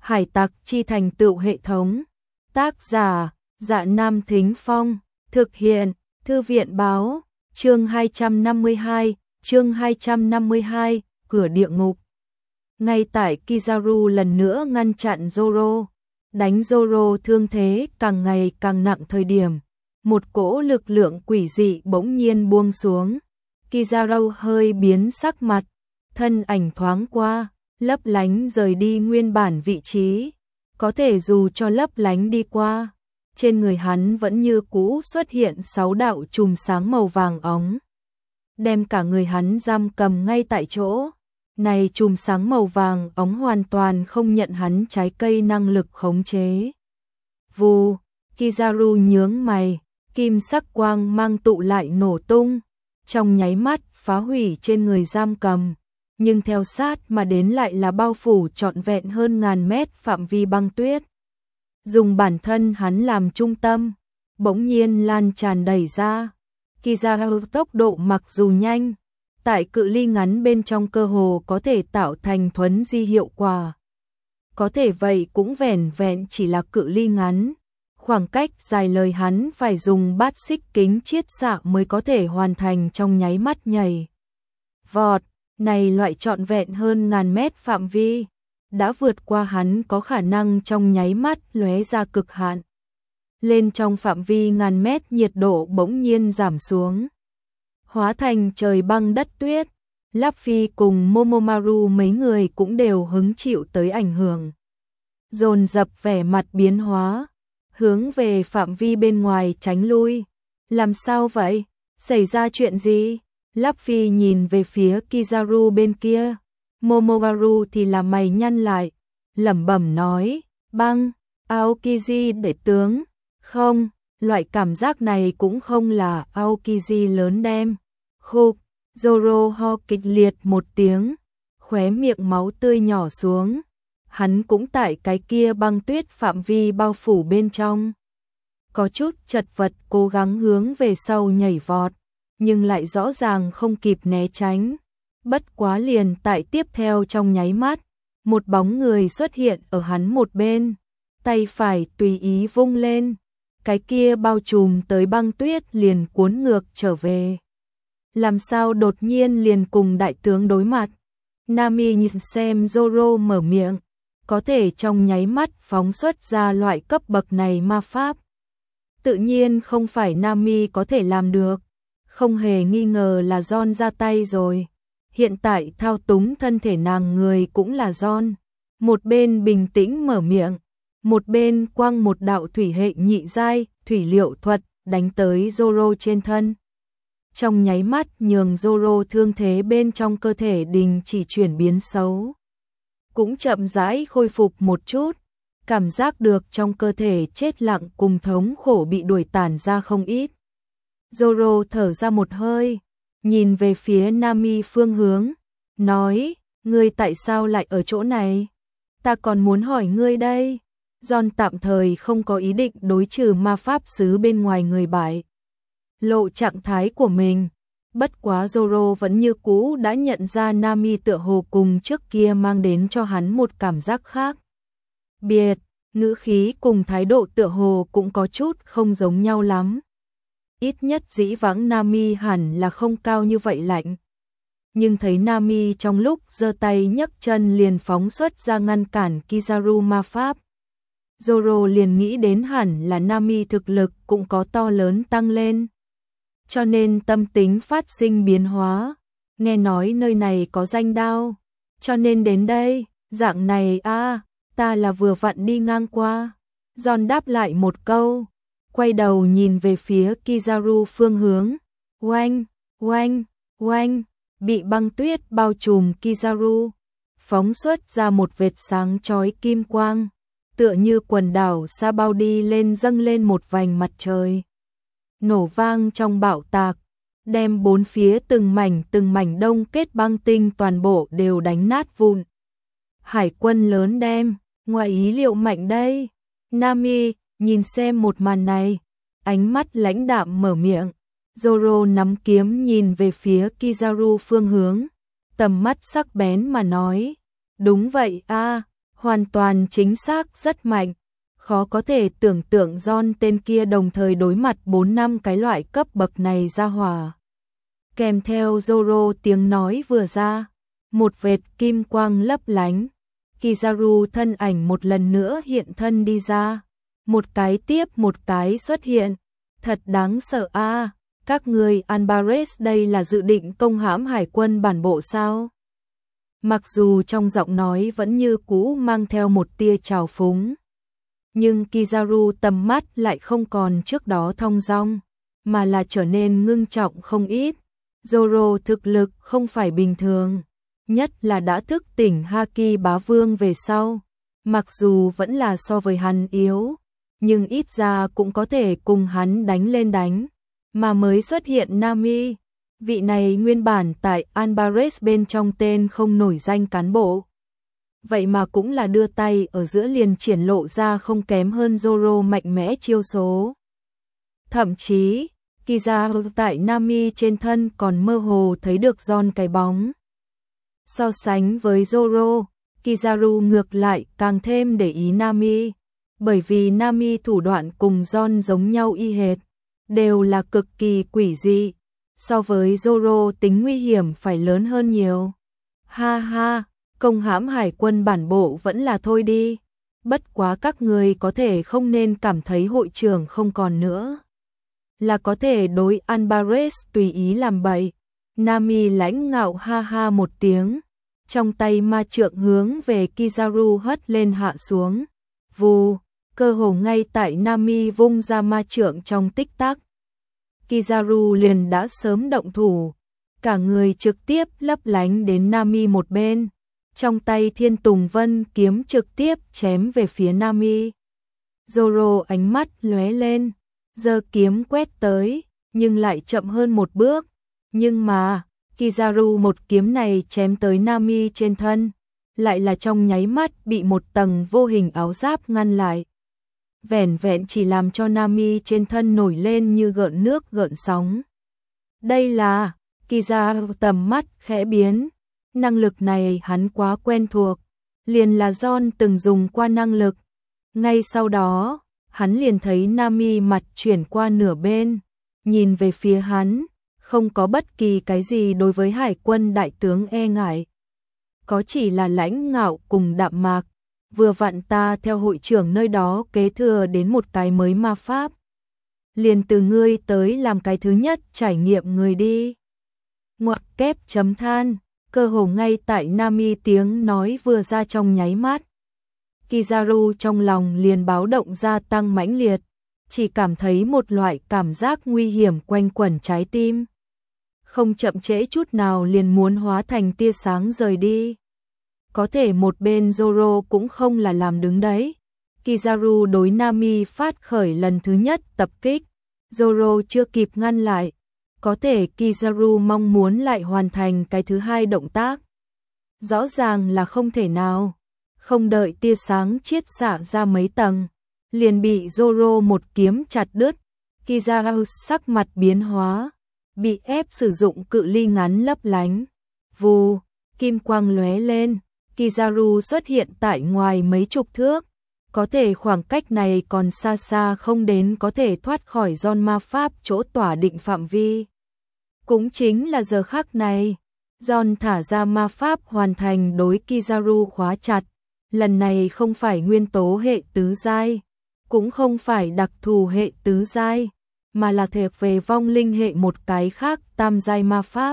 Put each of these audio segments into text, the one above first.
Hải tặc chi thành tựu hệ thống. Tác giả, Dạ Nam Thính Phong. Thực hiện, Thư viện Báo. Chương 252, cửa địa ngục. Ngay tại Kizaru lần nữa ngăn chặn Zoro, đánh Zoro thương thế càng ngày càng nặng thời điểm, một cỗ lực lượng quỷ dị bỗng nhiên buông xuống. Kizaru hơi biến sắc mặt, thân ảnh thoáng qua, lấp lánh rời đi nguyên bản vị trí. Có thể dù cho lấp lánh đi qua, trên người hắn vẫn như cũ xuất hiện 6 đạo chùm sáng màu vàng óng, đem cả người hắn giam cầm ngay tại chỗ. Này chùm sáng màu vàng óng hoàn toàn không nhận hắn trái cây năng lực khống chế. Vù, Kizaru nhướng mày, kim sắc quang mang tụ lại nổ tung, trong nháy mắt phá hủy trên người giam cầm, nhưng theo sát mà đến lại là bao phủ trọn vẹn hơn ngàn mét phạm vi băng tuyết. Dùng bản thân hắn làm trung tâm, bỗng nhiên lan tràn đẩy ra. Kizaru tốc độ mặc dù nhanh, tại cự ly ngắn bên trong cơ hồ có thể tạo thành thuấn di hiệu quả. Có thể vậy cũng vẻn vẹn chỉ là cự ly ngắn, khoảng cách dài lời hắn phải dùng bát xích kính chiết xạ mới có thể hoàn thành trong nháy mắt nhảy vọt. Này loại trọn vẹn hơn ngàn mét phạm vi, đã vượt qua hắn có khả năng trong nháy mắt lóe ra cực hạn. Lên trong phạm vi ngàn mét nhiệt độ bỗng nhiên giảm xuống, hóa thành trời băng đất tuyết. Luffy cùng Momomaru mấy người cũng đều hứng chịu tới ảnh hưởng, dồn dập vẻ mặt biến hóa, hướng về phạm vi bên ngoài tránh lui. Làm sao vậy? Xảy ra chuyện gì? Luffy nhìn về phía Kizaru bên kia, Momomaru thì là mày nhăn lại, lẩm bẩm nói, băng, Aokiji đệ tướng, không, loại cảm giác này cũng không là Aokiji lớn đem. Khục, Zoro ho kịch liệt một tiếng, khóe miệng máu tươi nhỏ xuống, hắn cũng tại cái kia băng tuyết phạm vi bao phủ bên trong. Có chút chật vật cố gắng hướng về sau nhảy vọt, nhưng lại rõ ràng không kịp né tránh. Bất quá liền tại tiếp theo trong nháy mắt, một bóng người xuất hiện ở hắn một bên, tay phải tùy ý vung lên, cái kia bao trùm tới băng tuyết liền cuốn ngược trở về. Làm sao đột nhiên liền cùng đại tướng đối mặt? Nami nhìn xem Zoro mở miệng, có thể trong nháy mắt phóng xuất ra loại cấp bậc này ma pháp, tự nhiên không phải Nami có thể làm được. Không hề nghi ngờ là John ra tay rồi. Hiện tại thao túng thân thể nàng người cũng là John. Một bên bình tĩnh mở miệng, một bên quăng một đạo thủy hệ nhị giai thủy liệu thuật đánh tới Zoro trên thân. Trong nháy mắt nhường Zoro thương thế bên trong cơ thể đình chỉ chuyển biến xấu, cũng chậm rãi khôi phục một chút, cảm giác được trong cơ thể chết lặng cùng thống khổ bị đuổi tản ra không ít. Zoro thở ra một hơi, nhìn về phía Nami phương hướng, nói, ngươi tại sao lại ở chỗ này? Ta còn muốn hỏi ngươi đây. John tạm thời không có ý định đối trừ ma pháp sứ bên ngoài người bại lộ trạng thái của mình. Bất quá Zoro vẫn như cũ đã nhận ra Nami tựa hồ cùng trước kia mang đến cho hắn một cảm giác khác biệt, ngữ khí cùng thái độ tựa hồ cũng có chút không giống nhau lắm. Ít nhất dĩ vãng Nami hẳn là không cao như vậy lạnh. Nhưng thấy Nami trong lúc giơ tay nhấc chân liền phóng xuất ra ngăn cản Kizaru ma pháp, Zoro liền nghĩ đến hẳn là Nami thực lực cũng có to lớn tăng lên. Cho nên tâm tính phát sinh biến hóa, nghe nói nơi này có danh đao, cho nên đến đây, dạng này a, ta là vừa vặn đi ngang qua. John đáp lại một câu, quay đầu nhìn về phía Kizaru phương hướng. Oanh, oanh, oanh, bị băng tuyết bao trùm Kizaru, phóng xuất ra một vệt sáng chói kim quang, tựa như quần đảo sa bao đi lên dâng lên một vành mặt trời. Nổ vang trong bạo tạc, đem bốn phía từng mảnh đông kết băng tinh toàn bộ đều đánh nát vụn. Hải quân lớn đem, ngoài ý liệu mạnh đây. Nami nhìn xem một màn này, ánh mắt lãnh đạm mở miệng. Zoro nắm kiếm nhìn về phía Kizaru phương hướng, tầm mắt sắc bén mà nói, đúng vậy a, Hoàn toàn chính xác, rất mạnh. Khó có thể tưởng tượng John tên kia đồng thời đối mặt 4-5 cái loại cấp bậc này ra hỏa. Kèm theo Zoro tiếng nói vừa ra, một vệt kim quang lấp lánh. Kizaru thân ảnh một lần nữa hiện thân đi ra. Một cái tiếp một cái xuất hiện. Thật đáng sợ a. Các người Alvarez đây là dự định công hãm hải quân bản bộ sao? Mặc dù trong giọng nói vẫn như cũ mang theo một tia trào phúng, nhưng Kizaru tầm mắt lại không còn trước đó thong dong, mà là trở nên ngưng trọng không ít. Zoro thực lực không phải bình thường, nhất là đã thức tỉnh Haki bá vương về sau. Mặc dù vẫn là so với hắn yếu, nhưng ít ra cũng có thể cùng hắn đánh lên đánh. Mà mới xuất hiện Nami, vị này nguyên bản tại Alvarez bên trong tên không nổi danh cán bộ. Vậy mà cũng là đưa tay ở giữa liền triển lộ ra không kém hơn Zoro mạnh mẽ chiêu số. Thậm chí, Kizaru tại Nami trên thân còn mơ hồ thấy được John cái bóng. So sánh với Zoro, Kizaru ngược lại càng thêm để ý Nami, bởi vì Nami thủ đoạn cùng John giống nhau y hệt, đều là cực kỳ quỷ dị, so với Zoro tính nguy hiểm phải lớn hơn nhiều. Ha ha, công hãm hải quân bản bộ vẫn là thôi đi, bất quá các người có thể không nên cảm thấy hội trưởng không còn nữa, là có thể đối Alvarez tùy ý làm bậy. Nami lãnh ngạo ha ha một tiếng, trong tay ma trượng hướng về Kizaru hất lên hạ xuống. Vù, cơ hồ ngay tại Nami vung ra ma trượng trong tích tắc, Kizaru liền đã sớm động thủ, cả người trực tiếp lấp lánh đến Nami một bên, trong tay Thiên Tùng Vân kiếm trực tiếp chém về phía Nami. Zoro ánh mắt lóe lên, giơ kiếm quét tới, nhưng lại chậm hơn một bước, nhưng mà Kizaru một kiếm này chém tới Nami trên thân, lại là trong nháy mắt bị một tầng vô hình áo giáp ngăn lại. Vẻn vẹn chỉ làm cho Nami trên thân nổi lên như gợn nước gợn sóng. Đây là, Kizaru tầm mắt khẽ biến, năng lực này hắn quá quen thuộc, liền là John từng dùng qua năng lực. Ngay sau đó, hắn liền thấy Nami mặt chuyển qua nửa bên, nhìn về phía hắn, không có bất kỳ cái gì đối với hải quân đại tướng e ngại. Có chỉ là lãnh ngạo cùng đạm mạc. Vừa vặn ta theo hội trưởng nơi đó kế thừa đến một cái mới ma pháp. Liền từ ngươi tới làm cái thứ nhất trải nghiệm người đi. Ngoặc kép chấm than, cơ hồ ngay tại Nami tiếng nói vừa ra trong nháy mắt. Kizaru trong lòng liền báo động gia tăng mãnh liệt, chỉ cảm thấy một loại cảm giác nguy hiểm quanh quẩn trái tim. Không chậm trễ chút nào liền muốn hóa thành tia sáng rời đi. Có thể một bên Zoro cũng không là làm đứng đấy. Kizaru đối Nami phát khởi lần thứ nhất tập kích. Zoro chưa kịp ngăn lại. Có thể Kizaru mong muốn lại hoàn thành cái thứ hai động tác. Rõ ràng là không thể nào. Không đợi tia sáng chiết xạ ra mấy tầng, liền bị Zoro một kiếm chặt đứt. Kizaru sắc mặt biến hóa, bị ép sử dụng cự ly ngắn lấp lánh. Vù, kim quang lóe lên. Kizaru xuất hiện tại ngoài mấy chục thước, có thể khoảng cách này còn xa xa không đến có thể thoát khỏi John ma pháp chỗ tỏa định phạm vi. Cũng chính là giờ khắc này, John thả ra ma pháp hoàn thành đối Kizaru khóa chặt, lần này không phải nguyên tố hệ tứ giai, cũng không phải đặc thù hệ tứ giai, mà là thuộc về vong linh hệ một cái khác tam giai ma pháp.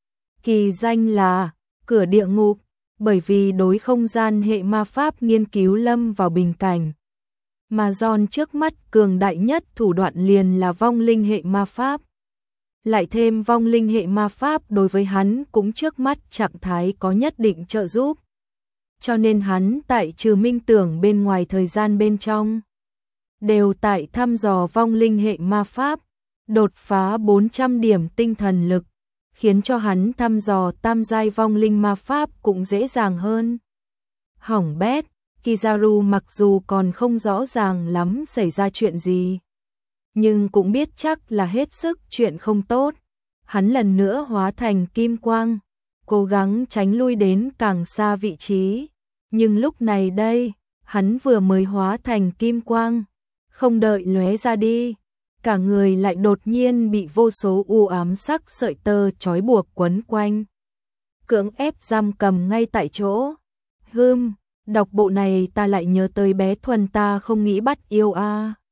Kỳ danh là cửa địa ngục. Bởi vì đối không gian hệ ma pháp nghiên cứu lâm vào bình cảnh, mà John trước mắt cường đại nhất thủ đoạn liền là vong linh hệ ma pháp. Lại thêm vong linh hệ ma pháp đối với hắn cũng trước mắt trạng thái có nhất định trợ giúp. Cho nên hắn tại trừ minh tưởng bên ngoài thời gian bên trong, đều tại thăm dò vong linh hệ ma pháp, đột phá 400 điểm tinh thần lực, khiến cho hắn thăm dò tam giai vong linh ma pháp cũng dễ dàng hơn. Hỏng bét, Kizaru mặc dù còn không rõ ràng lắm xảy ra chuyện gì, nhưng cũng biết chắc là hết sức chuyện không tốt. Hắn lần nữa hóa thành kim quang, cố gắng tránh lui đến càng xa vị trí. Nhưng lúc này đây, hắn vừa mới hóa thành kim quang, không đợi lóe ra đi, cả người lại đột nhiên bị vô số u ám sắc sợi tơ trói buộc quấn quanh, cưỡng ép giam cầm ngay tại chỗ. Đọc bộ này ta lại nhớ tới bé Thuần ta không nghĩ bắt yêu a.